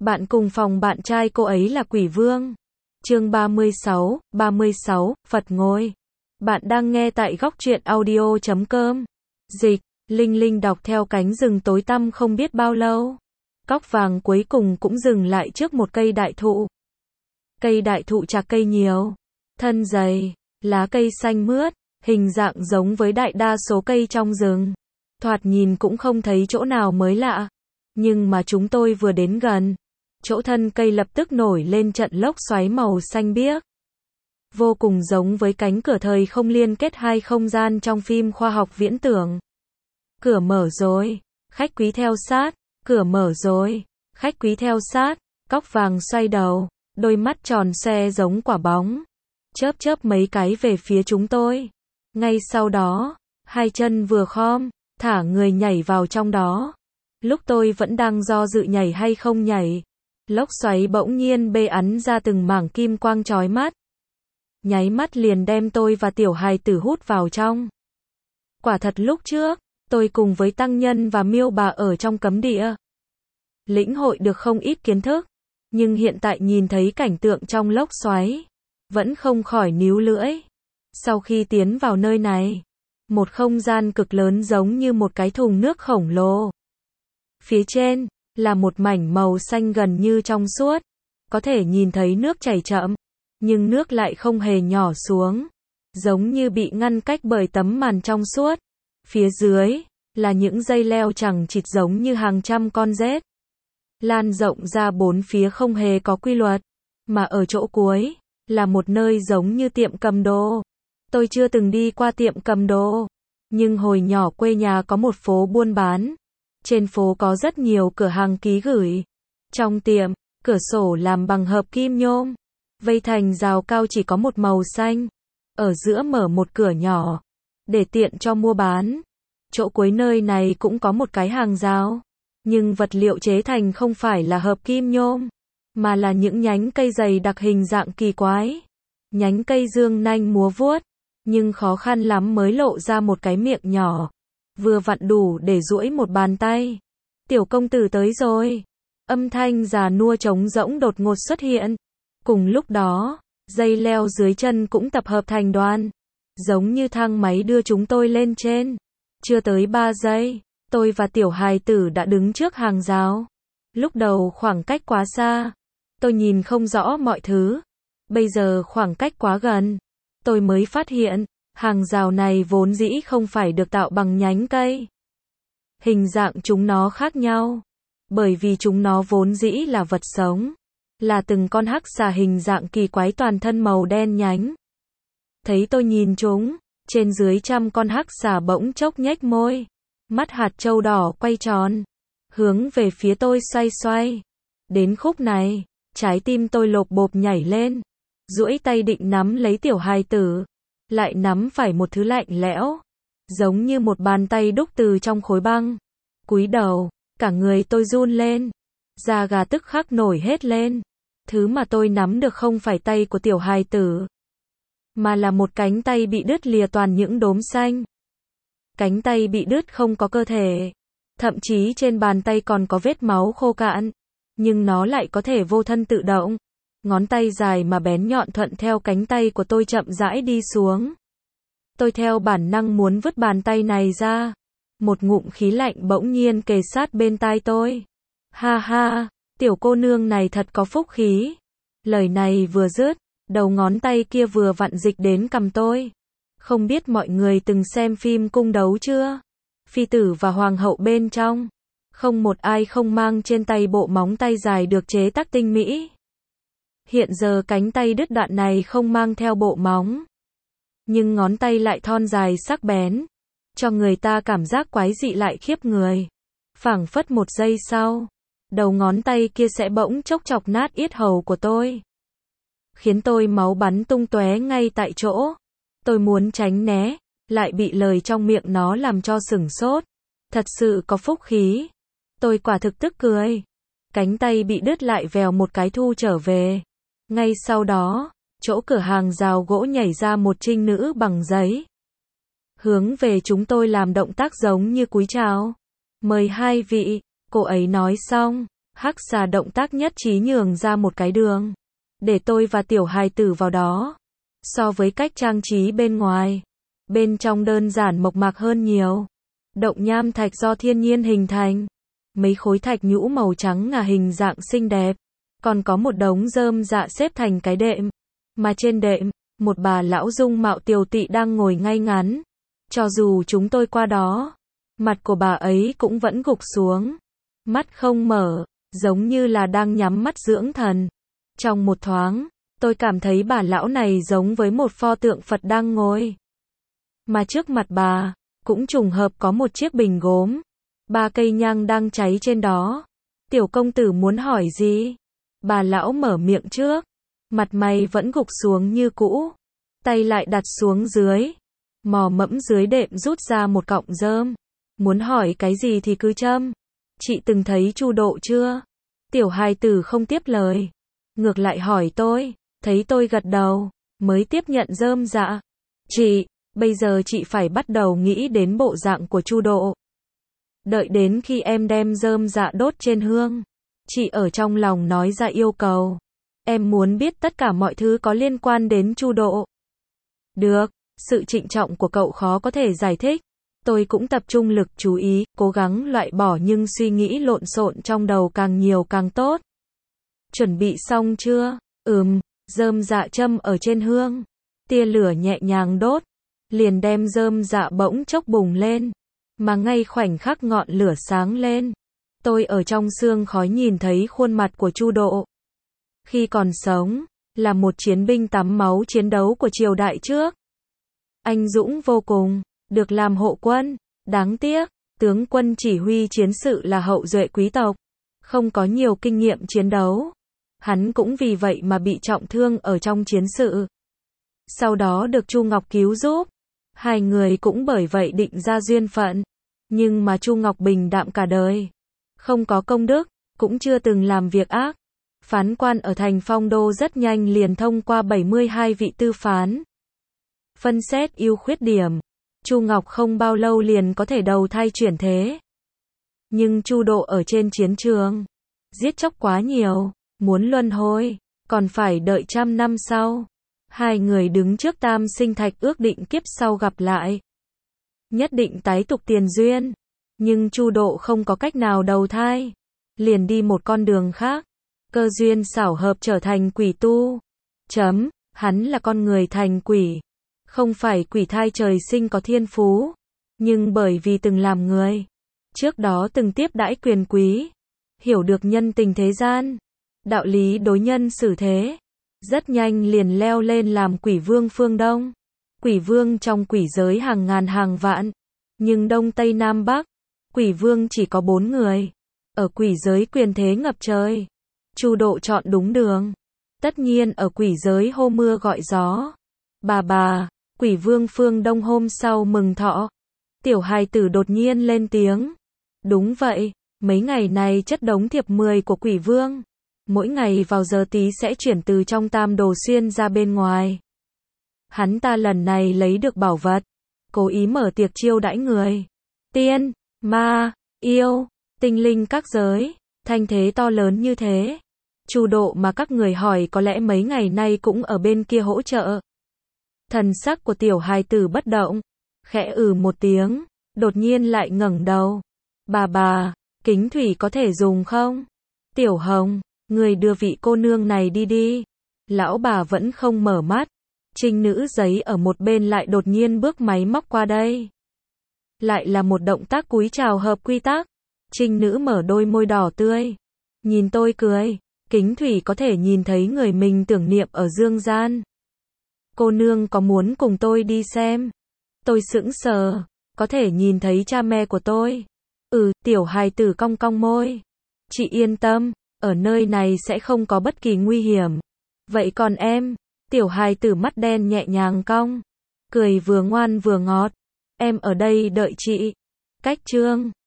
Bạn cùng phòng bạn trai cô ấy là quỷ vương. Chương 36, Phật ngồi. Bạn đang nghe tại góc truyện audio.com. Dịch, Linh Linh đọc theo cánh rừng tối tăm không biết bao lâu. Cóc vàng cuối cùng cũng dừng lại trước một cây đại thụ. Cây đại thụ chạc cây nhiều, thân dày, lá cây xanh mướt, hình dạng giống với đại đa số cây trong rừng. Thoạt nhìn cũng không thấy chỗ nào mới lạ. Nhưng mà chúng tôi vừa đến gần, chỗ thân cây lập tức nổi lên trận lốc xoáy màu xanh biếc. Vô cùng giống với cánh cửa thời không liên kết hai không gian trong phim khoa học viễn tưởng. Cửa mở rồi, khách quý theo sát, cửa mở rồi, khách quý theo sát, cóc vàng xoay đầu, đôi mắt tròn xoe giống quả bóng, chớp chớp mấy cái về phía chúng tôi. Ngay sau đó, hai chân vừa khom, thả người nhảy vào trong đó. Lúc tôi vẫn đang do dự nhảy hay không nhảy, lốc xoáy bỗng nhiên bê ắn ra từng mảng kim quang chói mắt. Nháy mắt liền đem tôi và tiểu hài tử hút vào trong. Quả thật lúc trước, tôi cùng với tăng nhân và miêu bà ở trong cấm địa. Lĩnh hội được không ít kiến thức, nhưng hiện tại nhìn thấy cảnh tượng trong lốc xoáy, vẫn không khỏi níu lưỡi. Sau khi tiến vào nơi này, một không gian cực lớn giống như một cái thùng nước khổng lồ. Phía trên, là một mảnh màu xanh gần như trong suốt. Có thể nhìn thấy nước chảy chậm, nhưng nước lại không hề nhỏ xuống. Giống như bị ngăn cách bởi tấm màn trong suốt. Phía dưới, là những dây leo chằng chịt giống như hàng trăm con rết. Lan rộng ra bốn phía không hề có quy luật. Mà ở chỗ cuối, là một nơi giống như tiệm cầm đồ. Tôi chưa từng đi qua tiệm cầm đồ. Nhưng hồi nhỏ quê nhà có một phố buôn bán. Trên phố có rất nhiều cửa hàng ký gửi. Trong tiệm, cửa sổ làm bằng hợp kim nhôm. Vây thành rào cao chỉ có một màu xanh. Ở giữa mở một cửa nhỏ. Để tiện cho mua bán. Chỗ cuối nơi này cũng có một cái hàng rào. Nhưng vật liệu chế thành không phải là hợp kim nhôm. Mà là những nhánh cây dày đặc hình dạng kỳ quái. Nhánh cây dương nanh múa vuốt. Nhưng khó khăn lắm mới lộ ra một cái miệng nhỏ. Vừa vặn đủ để duỗi một bàn tay. Tiểu công tử tới rồi. Âm thanh già nua trống rỗng đột ngột xuất hiện. Cùng lúc đó, dây leo dưới chân cũng tập hợp thành đoàn. Giống như thang máy đưa chúng tôi lên trên. Chưa tới 3 giây, tôi và tiểu hài tử đã đứng trước hàng rào. Lúc đầu khoảng cách quá xa. Tôi nhìn không rõ mọi thứ. Bây giờ khoảng cách quá gần. Tôi mới phát hiện. Hàng rào này vốn dĩ không phải được tạo bằng nhánh cây. Hình dạng chúng nó khác nhau. Bởi vì chúng nó vốn dĩ là vật sống. Là từng con hắc xà hình dạng kỳ quái toàn thân màu đen nhánh. Thấy tôi nhìn chúng, trên dưới trăm con hắc xà bỗng chốc nhếch môi. Mắt hạt châu đỏ quay tròn. Hướng về phía tôi xoay xoay. Đến khúc này, trái tim tôi lộp bộp nhảy lên. Duỗi tay định nắm lấy tiểu hài tử. Lại nắm phải một thứ lạnh lẽo, giống như một bàn tay đúc từ trong khối băng. Cúi đầu, cả người tôi run lên, da gà tức khắc nổi hết lên. Thứ mà tôi nắm được không phải tay của tiểu hài tử, mà là một cánh tay bị đứt lìa toàn những đốm xanh. Cánh tay bị đứt không có cơ thể, thậm chí trên bàn tay còn có vết máu khô cạn, nhưng nó lại có thể vô thân tự động. Ngón tay dài mà bén nhọn thuận theo cánh tay của tôi chậm rãi đi xuống. Tôi theo bản năng muốn vứt bàn tay này ra. Một ngụm khí lạnh bỗng nhiên kề sát bên tai tôi. Ha ha, tiểu cô nương này thật có phúc khí. Lời này vừa dứt, đầu ngón tay kia vừa vặn dịch đến cằm tôi. Không biết mọi người từng xem phim cung đấu chưa? Phi tử và hoàng hậu bên trong. Không một ai không mang trên tay bộ móng tay dài được chế tác tinh mỹ. Hiện giờ cánh tay đứt đoạn này không mang theo bộ móng. Nhưng ngón tay lại thon dài sắc bén. Cho người ta cảm giác quái dị lại khiếp người. Phảng phất một giây sau, đầu ngón tay kia sẽ bỗng chốc chọc nát yết hầu của tôi. Khiến tôi máu bắn tung tóe ngay tại chỗ. Tôi muốn tránh né, lại bị lời trong miệng nó làm cho sửng sốt. Thật sự có phúc khí. Tôi quả thực tức cười. Cánh tay bị đứt lại vèo một cái thu trở về. Ngay sau đó, chỗ cửa hàng rào gỗ nhảy ra một trinh nữ bằng giấy. Hướng về chúng tôi làm động tác giống như cúi chào. Mời hai vị, cô ấy nói xong, Hắc xà động tác nhất trí nhường ra một cái đường, để tôi và tiểu hài tử vào đó. So với cách trang trí bên ngoài, bên trong đơn giản mộc mạc hơn nhiều. Động nham thạch do thiên nhiên hình thành. Mấy khối thạch nhũ màu trắng ngà hình dạng xinh đẹp. Còn có một đống rơm dạ xếp thành cái đệm. Mà trên đệm, một bà lão dung mạo tiều tụy đang ngồi ngay ngắn. Cho dù chúng tôi qua đó, mặt của bà ấy cũng vẫn gục xuống. Mắt không mở, giống như là đang nhắm mắt dưỡng thần. Trong một thoáng, tôi cảm thấy bà lão này giống với một pho tượng Phật đang ngồi. Mà trước mặt bà, cũng trùng hợp có một chiếc bình gốm. 3 cây nhang đang cháy trên đó. Tiểu công tử muốn hỏi gì? Bà lão mở miệng trước. Mặt mày vẫn gục xuống như cũ. Tay lại đặt xuống dưới. Mò mẫm dưới đệm rút ra một cọng rơm. Muốn hỏi cái gì thì cứ châm. Chị từng thấy Chu Độ chưa? Tiểu hài tử không tiếp lời. Ngược lại hỏi tôi. Thấy tôi gật đầu, mới tiếp nhận rơm dạ. Chị, bây giờ chị phải bắt đầu nghĩ đến bộ dạng của Chu Độ. Đợi đến khi em đem rơm dạ đốt trên hương, chị ở trong lòng nói ra yêu cầu. Em muốn biết tất cả mọi thứ có liên quan đến Chu Độ. Được, sự trịnh trọng của cậu khó có thể giải thích. Tôi cũng tập trung lực chú ý, cố gắng loại bỏ nhưng suy nghĩ lộn xộn trong đầu càng nhiều càng tốt. Chuẩn bị xong chưa? Rơm dạ châm ở trên hương. Tia lửa nhẹ nhàng đốt. Liền đem rơm dạ bỗng chốc bùng lên. Mà ngay khoảnh khắc ngọn lửa sáng lên. Tôi ở trong sương khói nhìn thấy khuôn mặt của Chu Độ. Khi còn sống, là một chiến binh tắm máu chiến đấu của triều đại trước. Anh dũng vô cùng, được làm hộ quân. Đáng tiếc, tướng quân chỉ huy chiến sự là hậu duệ quý tộc. Không có nhiều kinh nghiệm chiến đấu. Hắn cũng vì vậy mà bị trọng thương ở trong chiến sự. Sau đó được Chu Ngọc cứu giúp. Hai người cũng bởi vậy định ra duyên phận. Nhưng mà Chu Ngọc bình đạm cả đời. Không có công đức, cũng chưa từng làm việc ác. Phán quan ở thành Phong Đô rất nhanh liền thông qua 72 vị tư phán. Phân xét ưu khuyết điểm. Chu Ngọc không bao lâu liền có thể đầu thai chuyển thế. Nhưng Chu Độ ở trên chiến trường, giết chóc quá nhiều. Muốn luân hồi, còn phải đợi 100 năm sau. Hai người đứng trước tam sinh thạch ước định kiếp sau gặp lại. Nhất định tái tục tiền duyên. Nhưng Chu Độ không có cách nào đầu thai. Liền đi một con đường khác. Cơ duyên xảo hợp trở thành quỷ tu. Hắn là con người thành quỷ. Không phải quỷ thai trời sinh có thiên phú. Nhưng bởi vì từng làm người. Trước đó từng tiếp đãi quyền quý. Hiểu được nhân tình thế gian. Đạo lý đối nhân xử thế. Rất nhanh liền leo lên làm quỷ vương phương Đông. Quỷ vương trong quỷ giới hàng ngàn hàng vạn. Nhưng Đông Tây Nam Bắc, quỷ vương chỉ có 4 người. Ở quỷ giới quyền thế ngập trời. Chu Độ chọn đúng đường. Tất nhiên ở quỷ giới hô mưa gọi gió. Bà, quỷ vương phương Đông hôm sau mừng thọ. Tiểu hài tử đột nhiên lên tiếng. Đúng vậy, mấy ngày này chất đống thiệp 10 của quỷ vương. Mỗi ngày vào giờ tí sẽ chuyển từ trong Tam Đồ Xuyên ra bên ngoài. Hắn ta lần này lấy được bảo vật. Cố ý mở tiệc chiêu đãi người. Tiên, ma, yêu, tinh linh các giới. Thanh thế to lớn như thế. Chu Độ mà các người hỏi có lẽ mấy ngày nay cũng ở bên kia hỗ trợ. Thần sắc của tiểu hài tử bất động. Khẽ một tiếng. Đột nhiên lại ngẩng đầu. Bà, kính thủy có thể dùng không? Tiểu Hồng, người đưa vị cô nương này đi. Lão bà vẫn không mở mắt. Trinh nữ giấy ở một bên lại đột nhiên bước máy móc qua đây. Lại là một động tác cúi chào hợp quy tắc. Trinh nữ mở đôi môi đỏ tươi. Nhìn tôi cười. Kính thủy có thể nhìn thấy người mình tưởng niệm ở dương gian. Cô nương có muốn cùng tôi đi xem? Tôi sững sờ. Có thể nhìn thấy cha mẹ của tôi. Tiểu hài tử cong cong môi. Chị yên tâm, ở nơi này sẽ không có bất kỳ nguy hiểm. Vậy còn em? Tiểu hài tử mắt đen nhẹ nhàng cong. Cười vừa ngoan vừa ngọt. Em ở đây đợi chị. Cách chương